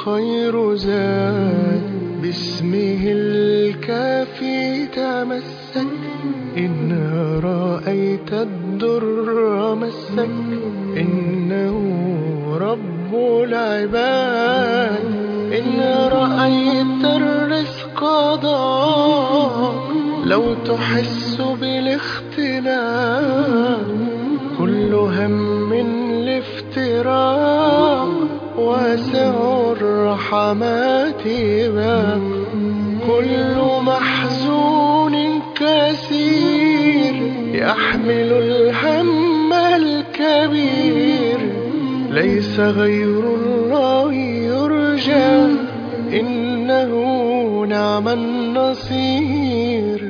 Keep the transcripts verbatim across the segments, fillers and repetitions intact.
خير زاد، باسمه الكافي تمسك. إن رأيت الدر مسك، إنه رب العباد. إن رأيت الرزق ضاق، لو تحس بالاختلاف. كل هم الافتراق، واسع الرحمات باب. كل محزون كثير، يحمل الهم الكبير. ليس غير الله يرجى، إنه نعم النصير.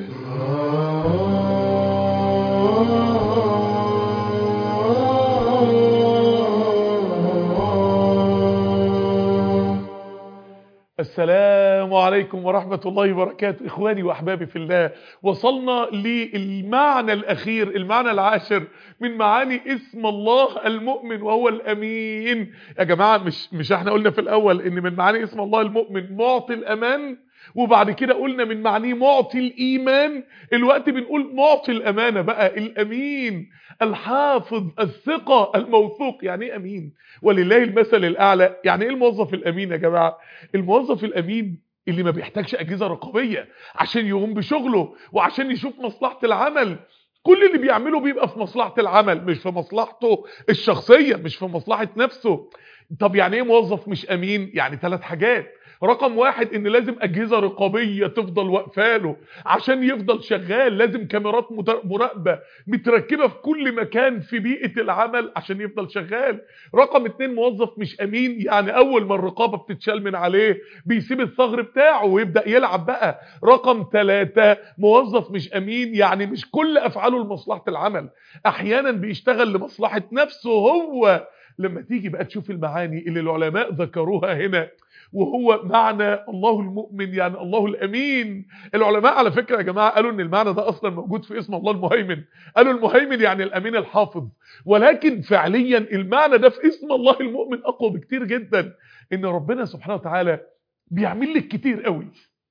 السلام عليكم ورحمة الله وبركاته. إخواني وأحبابي في الله، وصلنا للمعنى الأخير، المعنى العاشر من معاني اسم الله المؤمن، وهو الأمين. يا جماعة، مش مش احنا قلنا في الأول إن من معاني اسم الله المؤمن معطي الأمان، وبعد كده قلنا من معانيه معطي الإيمان. الوقت بنقول معطي الأمانة بقى، الأمين، الحافظ، الثقة، الموثوق. يعني ايه أمين؟ ولله المثل الأعلى. يعني ايه الموظف الأمين يا جماعة؟ الموظف الأمين اللي ما بيحتاجش أجهزة رقابية عشان يقوم بشغله وعشان يشوف مصلحة العمل. كل اللي بيعمله بيبقى في مصلحة العمل، مش في مصلحته الشخصية، مش في مصلحة نفسه. طب يعني ايه موظف مش أمين؟ يعني ثلاث حاجات. رقم واحد، ان لازم اجهزة رقابية تفضل واقفاله عشان يفضل شغال. لازم كاميرات مراقبة متركبة في كل مكان في بيئة العمل عشان يفضل شغال. رقم اتنين، موظف مش امين يعني اول ما الرقابة بتتشال من عليه بيسيب الثغر بتاعه ويبدأ يلعب بقى. رقم ثلاثة، موظف مش امين يعني مش كل افعاله لمصلحة العمل، احيانا بيشتغل لمصلحة نفسه هو. لما تيجي بقى تشوف المعاني اللي العلماء ذكروها هنا، وهو معنى الله المؤمن يعني الله الأمين. العلماء على فكرة يا جماعة قالوا ان المعنى ده اصلا موجود في اسم الله المهيمن. قالوا المهيمن يعني الأمين الحافظ، ولكن فعليا المعنى ده في اسم الله المؤمن اقوى بكتير جدا. ان ربنا سبحانه وتعالى بيعمل لك كتير قوي.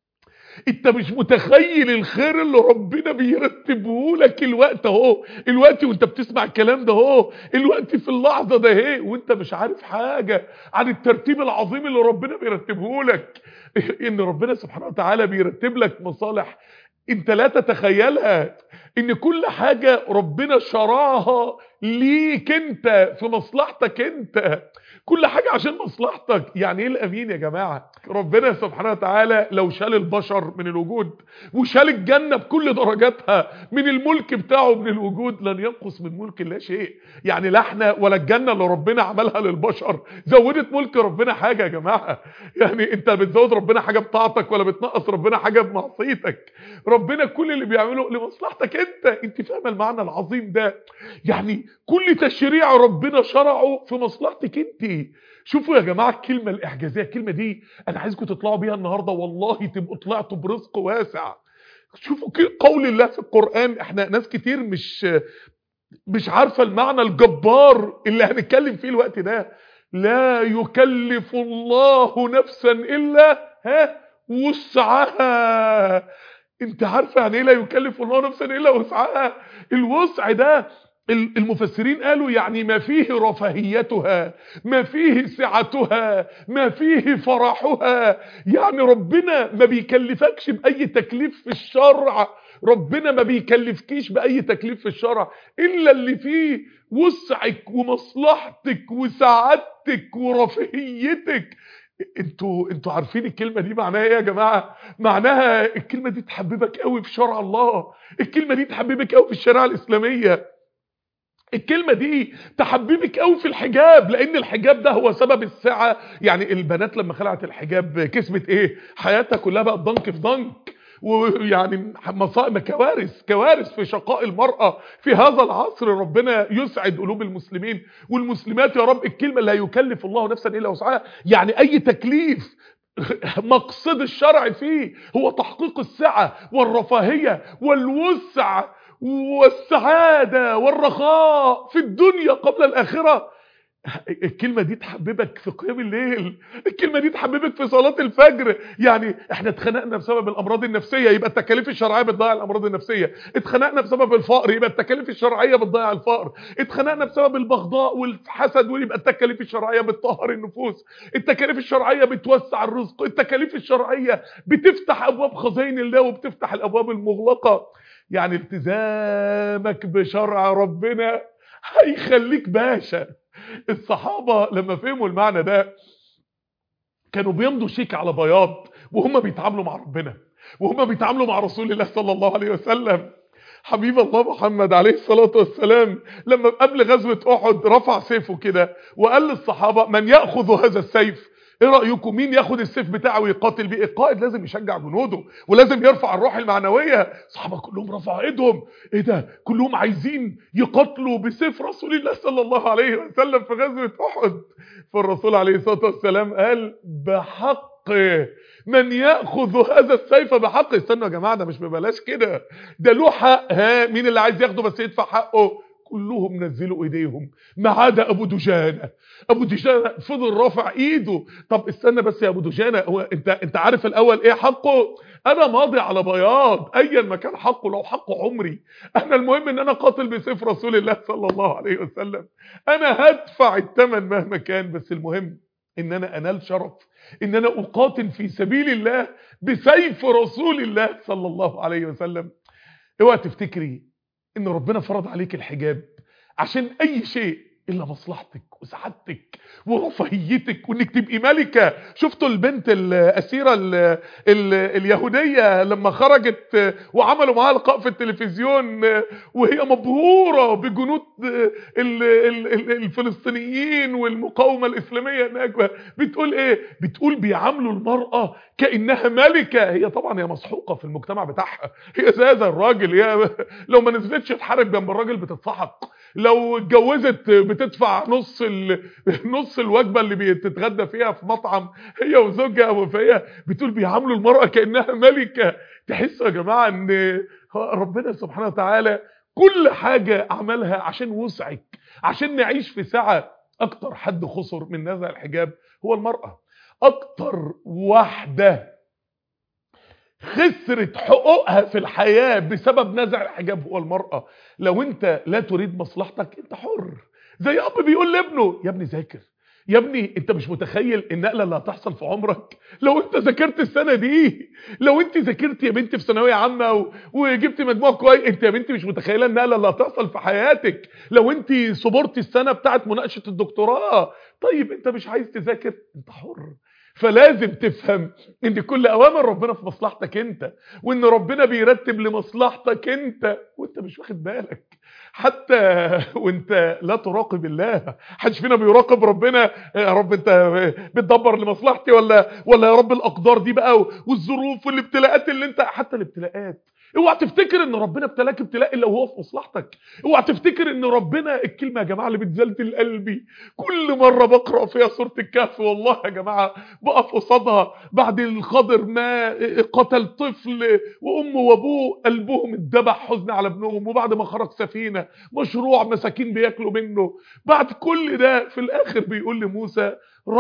انت مش متخيل الخير اللي ربنا بيرتبه لك الوقت اهو، الوقت وانت بتسمع الكلام ده اهو، الوقت في اللحظه ده اهي، وانت مش عارف حاجه عن الترتيب العظيم اللي ربنا بيرتبه لك. ان ربنا سبحانه وتعالى بيرتب لك مصالح انت لا تتخيلها. ان كل حاجه ربنا شرعها ليك انت في مصلحتك انت، كل حاجة عشان مصلحتك. يعني ايه الامين يا جماعة؟ ربنا سبحانه وتعالى لو شال البشر من الوجود وشال الجنة بكل درجاتها من الملك بتاعه من الوجود، لن ينقص من ملك لا شيء. يعني لا احنا ولا الجنة اللي ربنا عملها للبشر زودت ملك ربنا حاجة يا جماعة. يعني انت بتزود ربنا حاجة بطاعتك ولا بتنقص ربنا حاجة بمعصيتك. ربنا كل اللي بيعمله لمصلحتك انت. انت فاهم المعنى العظيم ده؟ يعني كل تشريع ربنا شرعه في مصلحتك انت. شوفوا يا جماعة الكلمة الإعجازية، الكلمة دي أنا عايزكم تطلعوا بيها النهاردة، والله تبقوا طلعتوا برزق واسع. شوفوا قول الله في القرآن. احنا ناس كتير مش مش عارفة المعنى الجبار اللي هنتكلم فيه الوقت ده. لا يكلف الله نفسا إلا ها وسعها. انت عارفة يعني ايه لا يكلف الله نفسا إلا وسعها؟ الوسع ده المفسرين قالوا يعني ما فيه رفاهيتها، ما فيه سعتها، ما فيه فرحها. يعني ربنا ما بيكلفكش بأي تكليف في الشرع، ربنا ما بيكلفكيش بأي تكليف في الشرع إلا اللي فيه وسعك ومصلحتك وسعادتك ورفاهيتك. انتوا انتوا عارفين الكلمة دي معناها ايه يا جماعة؟ معناها الكلمة دي تحببك قوي في شرع الله، الكلمة دي تحببك قوي في الشريعة الإسلامية، الكلمة دي تحببك قوي في الحجاب، لان الحجاب ده هو سبب السعة. يعني البنات لما خلعت الحجاب كسبت ايه؟ حياتها كلها بقت ضنك في ضنك. ويعني مصائب كوارث كوارث في شقاء المرأة في هذا العصر. ربنا يسعد قلوب المسلمين والمسلمات يا رب. الكلمة لا يكلف الله نفسا إلا وسعها، يعني أي تكليف مقصد الشرع فيه هو تحقيق السعة والرفاهية والوسع والسعادة والرخاء في الدنيا قبل الآخرة. الكلمة دي تحببك في قيام الليل، الكلمة دي تحببك في صلاة الفجر. يعني احنا اتخنقنا بسبب الامراض النفسية، يبقى التكاليف الشرعية بتضيع الامراض النفسية. اتخنقنا بسبب الفقر، يبقى التكاليف الشرعية بتضيع الفقر. اتخنقنا بسبب البغضاء والحسد، ويبقى التكاليف الشرعية بتطهر النفوس. التكاليف الشرعية بتوسع الرزق، التكاليف الشرعية بتفتح ابواب خزائن الله وبتفتح الابواب المغلقة. يعني التزامك بشرع ربنا هيخليك باشا. الصحابة لما فهموا المعنى ده كانوا بيمضوا شيك على بياض وهم بيتعاملوا مع ربنا، وهم بيتعاملوا مع رسول الله صلى الله عليه وسلم. حبيب الله محمد عليه الصلاة والسلام لما قبل غزوة أحد رفع سيفه كده وقال للصحابة: من يأخذ هذا السيف؟ ايه رأيكم مين ياخد السيف بتاعه ويقاتل بيه؟ القائد لازم يشجع جنوده ولازم يرفع الروح المعنوية. الصحابة كلهم رفعوا ايدهم. ايه ده؟ كلهم عايزين يقاتلوا بسيف رسول الله صلى الله عليه وسلم في غزوة أحد. فالرسول عليه الصلاة والسلام قال: بحق من يأخذ هذا السيف بحق. استنوا يا جماعة، ده مش ببلاش كده، ده له حق. ها، مين اللي عايز ياخده بس يدفع حقه؟ كلهم نزلوا ايديهم ما عدا ابو دجانه. ابو دجانه فضل رافع ايده. طب استنى بس يا ابو دجانه، هو انت انت عارف الاول ايه حقه؟ انا ماضي على بياض ايا ما كان حقه، لو حقه عمري. انا المهم ان انا قاتل بسيف رسول الله صلى الله عليه وسلم، انا هدفع الثمن مهما كان، بس المهم ان انا انال شرف ان انا اقاتل في سبيل الله بسيف رسول الله صلى الله عليه وسلم. اوعى تفتكري ان ربنا فرض عليك الحجاب عشان اي شيء الا مصلحتك وسعادتك ورفاهيتك وانك تبقي ملكه. شفتوا البنت الاسيره ال ال اليهوديه لما خرجت وعملوا معاها لقاء في التلفزيون وهي مبهوره بجنود ال ال الفلسطينيين والمقاومه الاسلاميه هناك؟ بتقول ايه؟ بتقول بيعاملوا المراه كانها ملكه. هي طبعا هي مسحوقه في المجتمع بتاعها، هي زي هذا الراجل، هي لو ما نزلتش تحارب جنب الراجل بتتسحق، لو اتجوزت بتدفع نص ال... نص الوجبه اللي بتتغدى فيها في مطعم هي وزوجها. فهي بتقول بيعاملوا المراه كانها ملكه. تحسوا يا جماعه ان ربنا سبحانه وتعالى كل حاجه عملها عشان وسعك، عشان نعيش في سعه. اكتر حد خسر من نزع الحجاب هو المراه. اكتر واحده خسرت حقوقها في الحياة بسبب نزع الحجاب هو المرأة. لو انت لا تريد مصلحتك انت حر. زي اب بيقول لابنه: يا ابني ذاكر، يا ابني انت مش متخيل النقله اللي هتحصل في عمرك لو انت ذاكرت السنه دي. لو انت ذاكرت يا بنتي في ثانويه عامه و... وجبت مجموع كويس، انت يا بنتي مش متخيله النقله اللي هتحصل في حياتك لو انت صبرتي السنه بتاعت مناقشه الدكتوراه. طيب انت مش عايز تذاكر، انت حر. فلازم تفهم ان كل اوامر ربنا في مصلحتك انت، وان ربنا بيرتب لمصلحتك انت وانت مش واخد بالك. حتى وانت لا تراقب الله، حدش فينا بيراقب ربنا. يا رب انت بتدبر لمصلحتي ولا ولا يا رب الاقدار دي بقى والظروف والابتلاءات اللي انت. حتى الابتلاءات اوعى تفتكر ان ربنا ابتلاك ابتلاء الا وهو في مصلحتك. اوعى تفتكر ان ربنا، الكلمه يا جماعه اللي بتزلزل قلبي كل مره بقرا فيها سوره الكهف، والله يا جماعه بقف قصادها بعد الخضر ما قتل طفل وامه وابوه قلبهم اتذبح حزن على ابنهم، وبعد ما خرج سفينه مشروع مساكين بياكلوا منه، بعد كل ده في الاخر بيقول لموسى: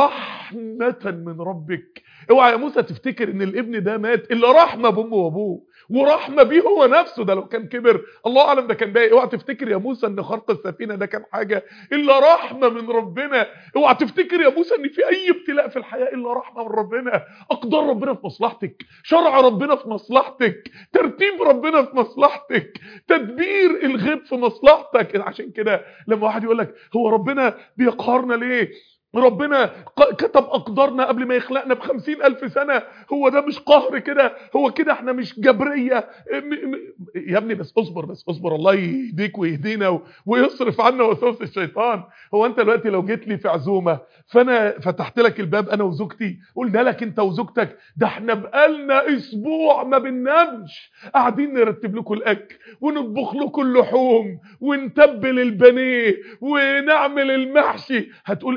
رحمه من ربك. اوعى يا موسى تفتكر ان الابن ده مات الا رحمه بامه وابوه ورحمه بيه هو نفسه، ده لو كان كبر الله اعلم ده كان باقي. اوعى تفتكر يا موسى ان خرق السفينه ده كان حاجه الا رحمه من ربنا. اوعى تفتكر يا موسى ان في اي ابتلاء في الحياه الا رحمه من ربنا. اقدار ربنا في مصلحتك، شرع ربنا في مصلحتك، ترتيب ربنا في مصلحتك، تدبير الغيب في مصلحتك. عشان كده لما واحد يقول لك هو ربنا بيقهرنا ليه؟ ربنا كتب أقدارنا قبل ما يخلقنا بخمسين ألف سنة، هو ده مش قهر كده؟ هو كده احنا مش جبرية؟ يا ابني بس اصبر بس اصبر، الله يهديك ويهدينا ويصرف عنا وسوس الشيطان. هو انت دلوقتي لو جيت لي في عزومة فانا فتحت لك الباب انا وزوجتي قلنا لك انت وزوجتك ده احنا بقالنا اسبوع ما بننامش قاعدين نرتب لكم الاكل ونطبخ لكم اللحوم ونتبل البانيه ونعمل المحشي، هتقول ايه ده؟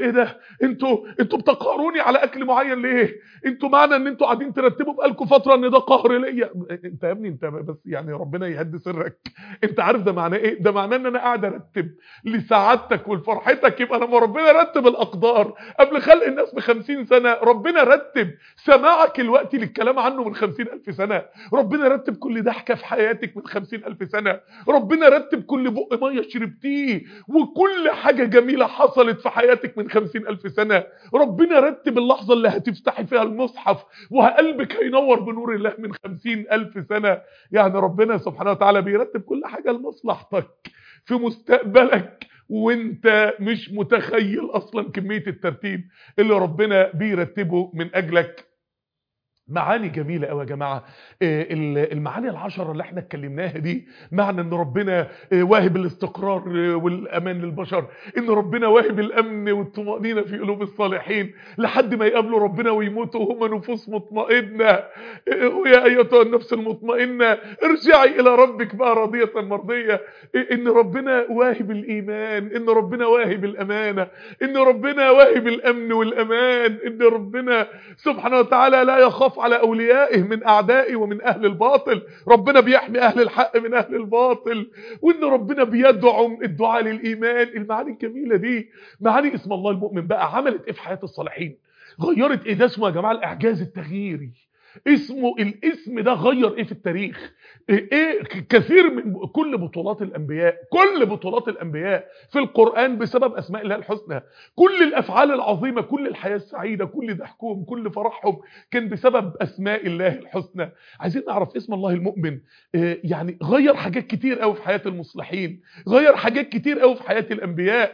انتوا انتوا بتقهروني على اكل معين ليه؟ انتوا معنى ان انتوا قاعدين ترتبوا بقالكم فتره ان ده قهر ليا. انت يا ابني انت بس يعني ربنا يهدي سرك، انت عارف ده معناه ايه؟ ده معناه ان انا قاعد ارتب لسعادتك ولفرحتك. يبقى لما ربنا رتب الاقدار قبل خلق الناس بخمسين سنه، ربنا رتب سماعك الوقت للكلام عنه من خمسين الف سنه، ربنا رتب كل ضحكه في حياتك من خمسين الف سنه، ربنا رتب كل بق ميه شربتيه وكل حاجه جميله حصلت في حياتك من خمسين الف سنه، ربنا رتب اللحظه اللي هتفتحي فيها المصحف وقلبك هينور بنور الله من خمسين الف سنه. يعني ربنا سبحانه وتعالى بيرتب كل حاجه لمصلحتك في مستقبلك، وانت مش متخيل اصلا كميه الترتيب اللي ربنا بيرتبه من اجلك. معاني جميلة قوي يا جماعة. المعاني العشرة اللي احنا اتكلمناها دي، معنى ان ربنا واهب الاستقرار والامان للبشر، ان ربنا واهب الامن والطمأنينة في قلوب الصالحين لحد ما يقابلوا ربنا ويموتوا وهم نفوس مطمئنة. ويا ايتها النفس المطمئنة ارجعي الى ربك بقى راضية مرضية. ان ربنا واهب الايمان، ان ربنا واهب الامانة، ان ربنا واهب الامن والامان، ان ربنا سبحانه وتعالى لا يخاف على اوليائه من اعدائه ومن اهل الباطل، ربنا بيحمي اهل الحق من اهل الباطل، وان ربنا بيدعم الدعاء للايمان. المعاني الجميله دي معاني اسم الله المؤمن بقى عملت ايه في حياه الصالحين؟ غيرت ايه؟ ده اسمه يا جماعه الاعجاز التغييري. اسمه الاسم ده غير ايه في التاريخ؟ ايه كثير من كل بطولات الانبياء، كل بطولات الانبياء في القرآن بسبب اسماء الله الحسنى. كل الافعال العظيمة، كل الحياة السعيدة، كل ضحكهم، كل فرحهم كان بسبب اسماء الله الحسنى. عايزين نعرف اسم الله المؤمن يعني غير حاجات كتير قوي في حياة المصلحين، غير حاجات كتير قوي في حياة الانبياء،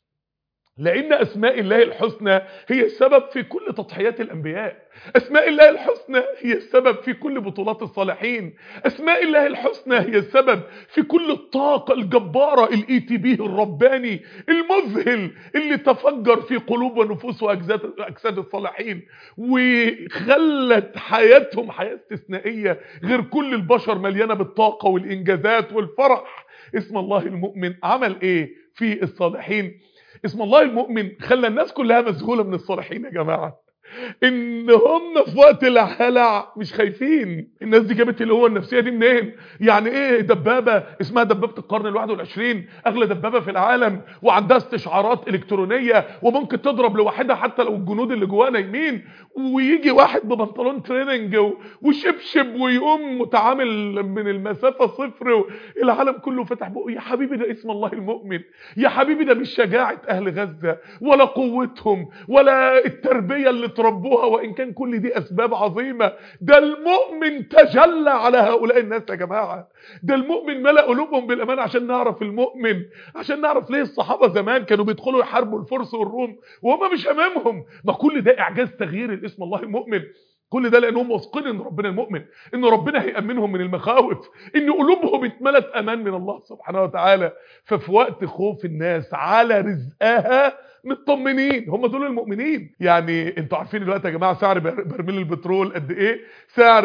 لأن أسماء الله الحسنى هي السبب في كل تضحيات الأنبياء. أسماء الله الحسنى هي السبب في كل بطولات الصالحين. أسماء الله الحسنى هي السبب في كل الطاقة الجبارة الاي تي بي الرباني المذهل اللي تفجر في قلوب ونفوس وأجساد الصالحين وخلت حياتهم حياة استثنائية غير كل البشر، مليانة بالطاقة والإنجازات والفرح. اسم الله المؤمن عمل إيه في الصالحين؟ اسم الله المؤمن خلى الناس كلها مذهولة من الصالحين يا جماعة، ان هم في وقت الهلع مش خايفين. الناس دي جابت اللي هو النفسيه دي منين؟ يعني ايه دبابه اسمها دبابه القرن الواحد والعشرين، اغلى دبابه في العالم وعندها استشعارات الكترونيه وممكن تضرب لوحدها حتى لو الجنود اللي جواها نايمين، ويجي واحد ببنطلون تريننج وشبشب ويقوم متعامل من المسافه صفر العالم كله فتح بقه. يا حبيبي ده اسم الله المؤمن، يا حبيبي ده مش شجاعه اهل غزه ولا قوتهم ولا التربيه اللي ربوها، وإن كان كل دي أسباب عظيمة. ده المؤمن تجلى على هؤلاء الناس يا جماعة، ده المؤمن ملأ قلوبهم بالأمان. عشان نعرف المؤمن، عشان نعرف ليه الصحابة زمان كانوا بيدخلوا يحاربوا الفرس والروم وهم مش أمامهم. ما كل ده إعجاز تغيير الاسم الله المؤمن، كل ده لأنهم واثقين إن ربنا المؤمن، إن ربنا هيأمنهم من المخاوف، إن قلوبهم اتملت أمان من الله سبحانه وتعالى. ففي وقت خوف الناس على رزقها مطمنين، هم دول المؤمنين. يعني انتوا عارفين دلوقتي يا جماعه سعر برميل البترول قد ايه، سعر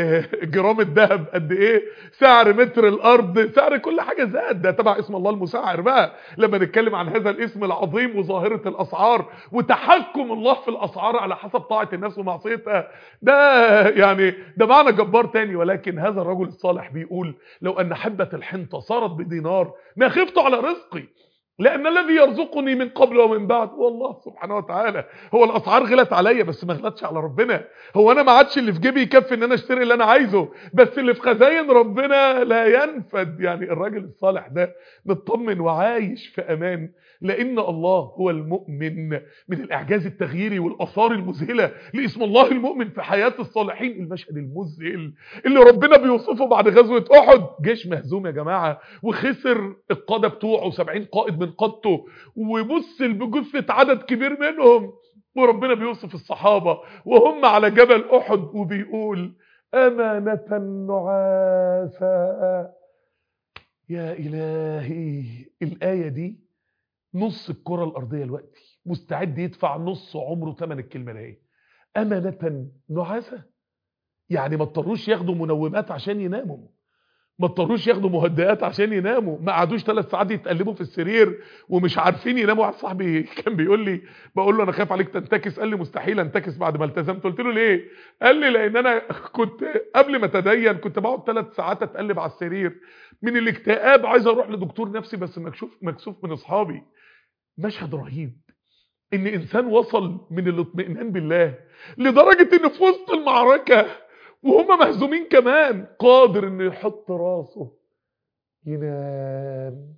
جرام الذهب قد ايه، سعر متر الارض، سعر كل حاجه زاد. ده تبع اسم الله المسعر بقى لما نتكلم عن هذا الاسم العظيم وظاهره الاسعار وتحكم الله في الاسعار على حسب طاعه الناس ومعصيتها. ده يعني ده معنى جبار تاني. ولكن هذا الرجل الصالح بيقول لو ان حبه الحنطه صارت بدينار ما خفت على رزقي، لأن الذي يرزقني من قبل ومن بعد والله سبحانه وتعالى. هو الأسعار غلت عليا بس ما غلتش على ربنا. هو أنا ما عادش اللي في جيبي يكفي إن أنا أشتري اللي أنا عايزه، بس اللي في خزاين ربنا لا ينفد. يعني الراجل الصالح ده مطمن وعايش في أمان لأن الله هو المؤمن. من الإعجاز التغييري والآثار المذهلة لاسم الله المؤمن في حياة الصالحين المشهد المذهل اللي ربنا بيوصفه بعد غزوة أحد. جيش مهزوم يا جماعة وخسر القادة بتوعه سبعين قائد من قادته وبص بجثة عدد كبير منهم، وربنا بيوصف الصحابة وهم على جبل أحد وبيقول أمانة نعاسا. يا إلهي الآية دي نص الكرة الأرضية دلوقتي مستعد يدفع نص عمره ثمن الكلمة دي. أمانة نعاسا يعني ما اضطروش ياخدوا منومات عشان يناموا، ما اضطروش ياخدوا مهدئات عشان يناموا، ما قعدوش ثلاث ساعات يتقلبوا في السرير ومش عارفين يناموا. واحد صاحبي كان بيقول لي، بقول له انا خايف عليك تنتكس، قال لي مستحيل انتكس بعد ما التزمت. قلت له ليه؟ قال لي لان انا كنت قبل ما اتدين كنت بقعد ثلاث ساعات اتقلب على السرير من الاكتئاب، عايز اروح لدكتور نفسي بس مكشوف مكسوف من اصحابي. مشهد رهيب ان انسان وصل من الاطمئنان بالله لدرجة ان في وسط المعركة وهم مهزومين كمان قادر انه يحط راسه ينام.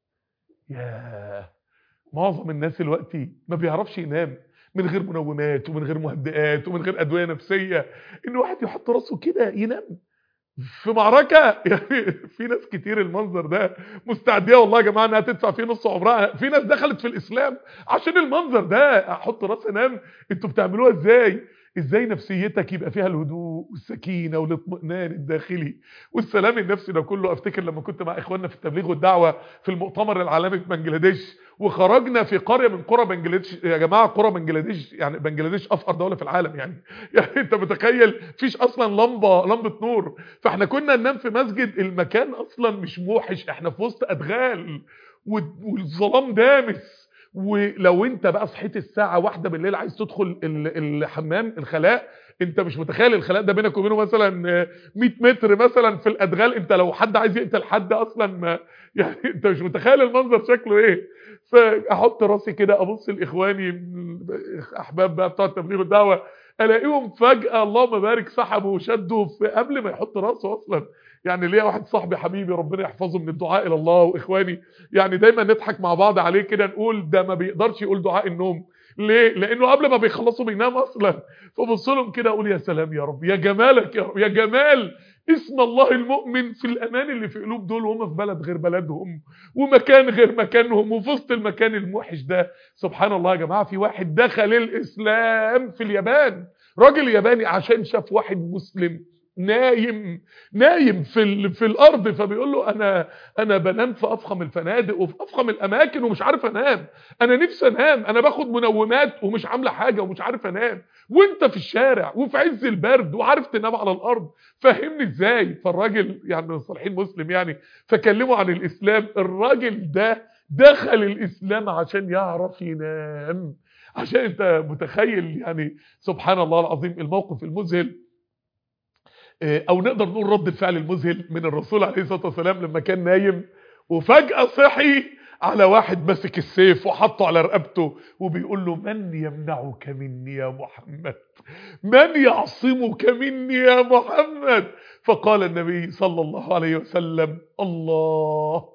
ياه، معظم الناس دلوقتي ما بيعرفش ينام من غير منومات ومن غير مهدئات ومن غير ادوية نفسية. ان واحد يحط راسه كده ينام في معركة. يعني في ناس كتير المنظر ده مستعدية والله يا جماعة انها تدفع فيه نص عمرها. في ناس دخلت في الاسلام عشان المنظر ده، احط راس انام. انتوا بتعملوها ازاي؟ ازاي نفسيتك يبقى فيها الهدوء والسكينة والاطمئنان الداخلي والسلام النفسي ده كله؟ افتكر لما كنت مع اخواننا في التبليغ والدعوة في المؤتمر العالمي في بنجلاديش، وخرجنا في قرية من قرى بنجلاديش. يا جماعة قرى بنجلاديش، يعني بنجلاديش افقر دولة في العالم يعني. يعني انت متخيل فيش اصلا لمبة لمبة نور. فاحنا كنا ننام في مسجد، المكان اصلا مش موحش، احنا في وسط ادغال والظلام دامس. ولو انت بقى صحيت الساعة واحدة بالليل عايز تدخل الحمام الخلاء، انت مش متخيل الخلاء ده بينك وبينه مثلا مية متر مثلا في الادغال. انت لو حد عايز يقتل حد اصلا ما يعني انت مش متخيل المنظر شكله ايه. فاحط راسي كده ابص لاخواني احباب بقى بتوع التبليغ والدعوه، الاقيهم فجاه اللهم بارك سحبوا وشدوا قبل ما يحط راسه اصلا. يعني ليا واحد صاحبي حبيبي ربنا يحفظه من الدعاء الى الله، واخواني يعني دايما نضحك مع بعض عليه كده نقول ده ما بيقدرش يقول دعاء النوم. ليه؟ لانه قبل ما بيخلصوا بينام اصلا. فبص لهم كده اقول يا سلام يا رب، يا جمالك يا رب، يا جمال اسم الله المؤمن في الامان اللي في قلوب دول وهم في بلد غير بلدهم ومكان غير مكانهم وفي وسط المكان الموحش ده. سبحان الله يا جماعه، في واحد دخل الاسلام في اليابان، راجل ياباني، عشان شاف واحد مسلم نايم نايم في ال... في الارض، فبيقول له انا انا بنام في افخم الفنادق وفي افخم الاماكن ومش عارف انام، انا نفسي انام، انا باخد منومات ومش عامله حاجه ومش عارف انام، وانت في الشارع وفي عز البرد وعارف تنام على الارض، فهمني ازاي؟ فالراجل يعني من الصالحين مسلم يعني، فكلمه عن الاسلام. الراجل ده دخل الاسلام عشان يعرف ينام. عشان انت متخيل يعني سبحان الله العظيم الموقف المذهل، او نقدر نقول رد الفعل المذهل من الرسول عليه الصلاة والسلام لما كان نايم وفجأة صحي على واحد ماسك السيف وحطه على رقبته وبيقول له من يمنعك مني يا محمد، من يعصمك مني يا محمد؟ فقال النبي صلى الله عليه وسلم الله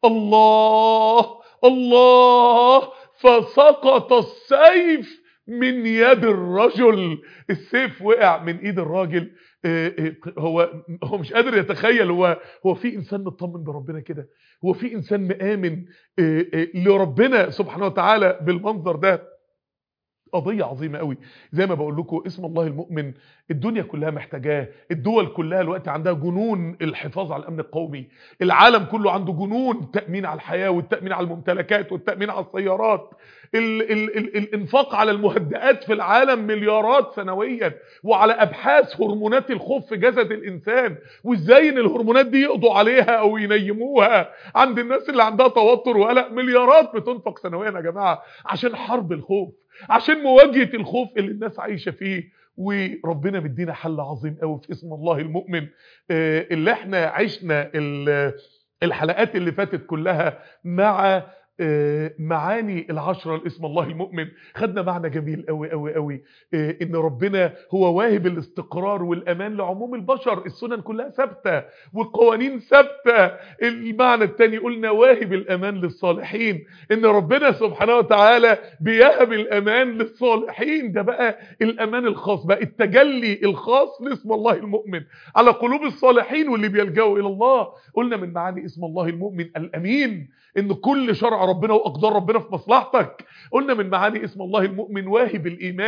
الله الله، فسقط السيف من يد الرجل. السيف وقع من ايد الراجل. هو هو مش قادر يتخيل، هو هو في انسان مطمن بربنا كده؟ هو في انسان مآمن لربنا سبحانه وتعالى بالمنظر ده؟ قضية عظيمة قوي. زي ما بقول لكم اسم الله المؤمن الدنيا كلها محتاجاه، الدول كلها الوقت عندها جنون الحفاظ على الامن القومي، العالم كله عنده جنون التأمين على الحياة والتأمين على الممتلكات والتأمين على السيارات، ال ال ال الانفاق على المهدئات في العالم مليارات سنويا، وعلى ابحاث هرمونات الخوف في جسد الانسان وازاي ان الهرمونات دي يقضوا عليها او ينيموها عند الناس اللي عندها توتر وقلق. مليارات بتنفق سنويا يا جماعة عشان حرب الخوف، عشان مواجهة الخوف اللي الناس عايشة فيه. وربنا مدينا حل عظيم قوي في اسم الله المؤمن، اللي احنا عشنا الحلقات اللي فاتت كلها مع معاني العشرة لاسم الله المؤمن. خدنا معنى جميل قوي قوي قوي، ان ربنا هو واهب الاستقرار والامان لعموم البشر، السنن كلها ثابته والقوانين ثابته. المعنى الثاني قلنا واهب الامان للصالحين، ان ربنا سبحانه وتعالى بيهب الامان للصالحين. ده بقى الامان الخاص، بقى التجلي الخاص لاسم الله المؤمن على قلوب الصالحين واللي بيلجأوا الى الله. قلنا من معاني اسم الله المؤمن الامين، ان كل شرع ربنا واقدار ربنا في مصلحتك. قلنا من معاني اسم الله المؤمن واهب الايمان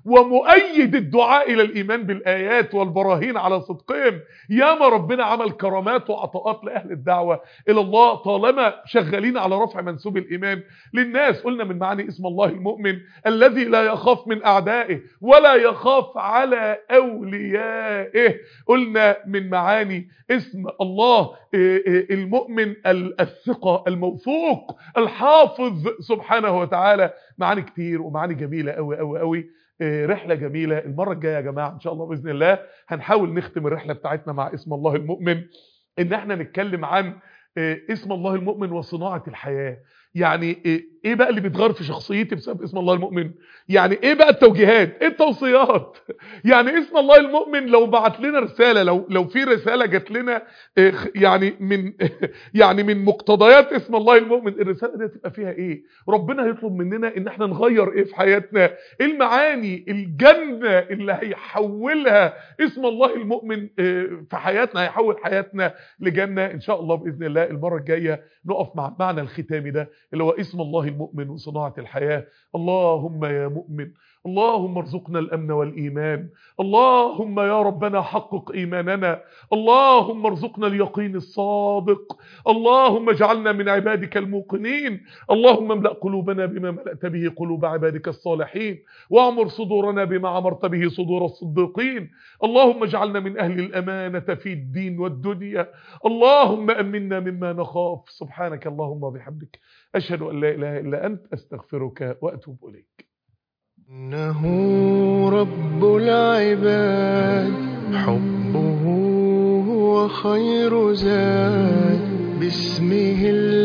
ومؤيد الدعاء إلى الإيمان بالآيات والبراهين على صدقهم. ياما ربنا عمل كرامات وعطاءات لأهل الدعوة إلى الله طالما شغالين على رفع منسوب الإيمان للناس. قلنا من معاني اسم الله المؤمن الذي لا يخاف من أعدائه ولا يخاف على أوليائه. قلنا من معاني اسم الله المؤمن الثقة الموثوق الحافظ سبحانه وتعالى. معاني كتير ومعاني جميلة قوي قوي قوي. رحلة جميلة. المرة الجاية يا جماعة إن شاء الله بإذن الله هنحاول نختم الرحلة بتاعتنا مع اسم الله المؤمن إن احنا نتكلم عن اسم الله المؤمن وصناعة الحياة. يعني ايه بقى اللي بيتغير في شخصيتي بسبب اسم الله المؤمن؟ يعني ايه بقى التوجيهات، ايه التوصيات؟ يعني اسم الله المؤمن لو بعت لنا رسالة، لو لو في رسالة جات لنا يعني من يعني من مقتضيات اسم الله المؤمن، الرسالة دي تبقى فيها ايه؟ ربنا هيطلب مننا ان احنا نغير ايه في حياتنا؟ ايه المعاني الجنة اللي هيحولها اسم الله المؤمن في حياتنا، هيحول حياتنا لجنة ان شاء الله باذن الله. المرة الجاية نقف مع المعنى الختامي ده اللي هو اسم الله المؤمن وصناعة الحياة. اللهم يا مؤمن، اللهم ارزقنا الأمن والإيمان، اللهم يا ربنا حقق إيماننا، اللهم ارزقنا اليقين الصادق، اللهم اجعلنا من عبادك الموقنين، اللهم املأ قلوبنا بما ملأت به قلوب عبادك الصالحين، واعمر صدورنا بما عمرت به صدور الصديقين، اللهم اجعلنا من أهل الأمانة في الدين والدنيا، اللهم أمنا مما نخاف. سبحانك اللهم وبحمدك أشهد أن لا إله إلا أنت أستغفرك وأتوب إليك. إنه رب العباد حبه هو خير زاد، باسمه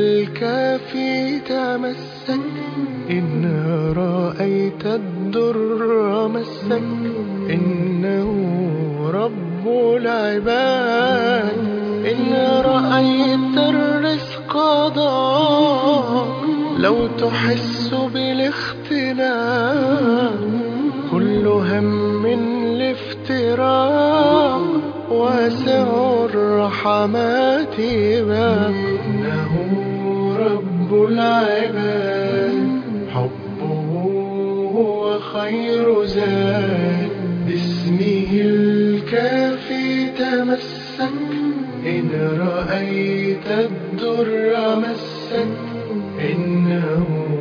الكافي تمسك، إن رأيت الدر مسك. إنه رب العباد، إن رأيت الرزق ضاق، لو تحس بالاختلاف، كل هم الافتراق، واسع الرحمات باب. إنه رب العباد حبه هو خير زاد، باسمه الكافي تمسك، إن رأيت الدر مسك. إنه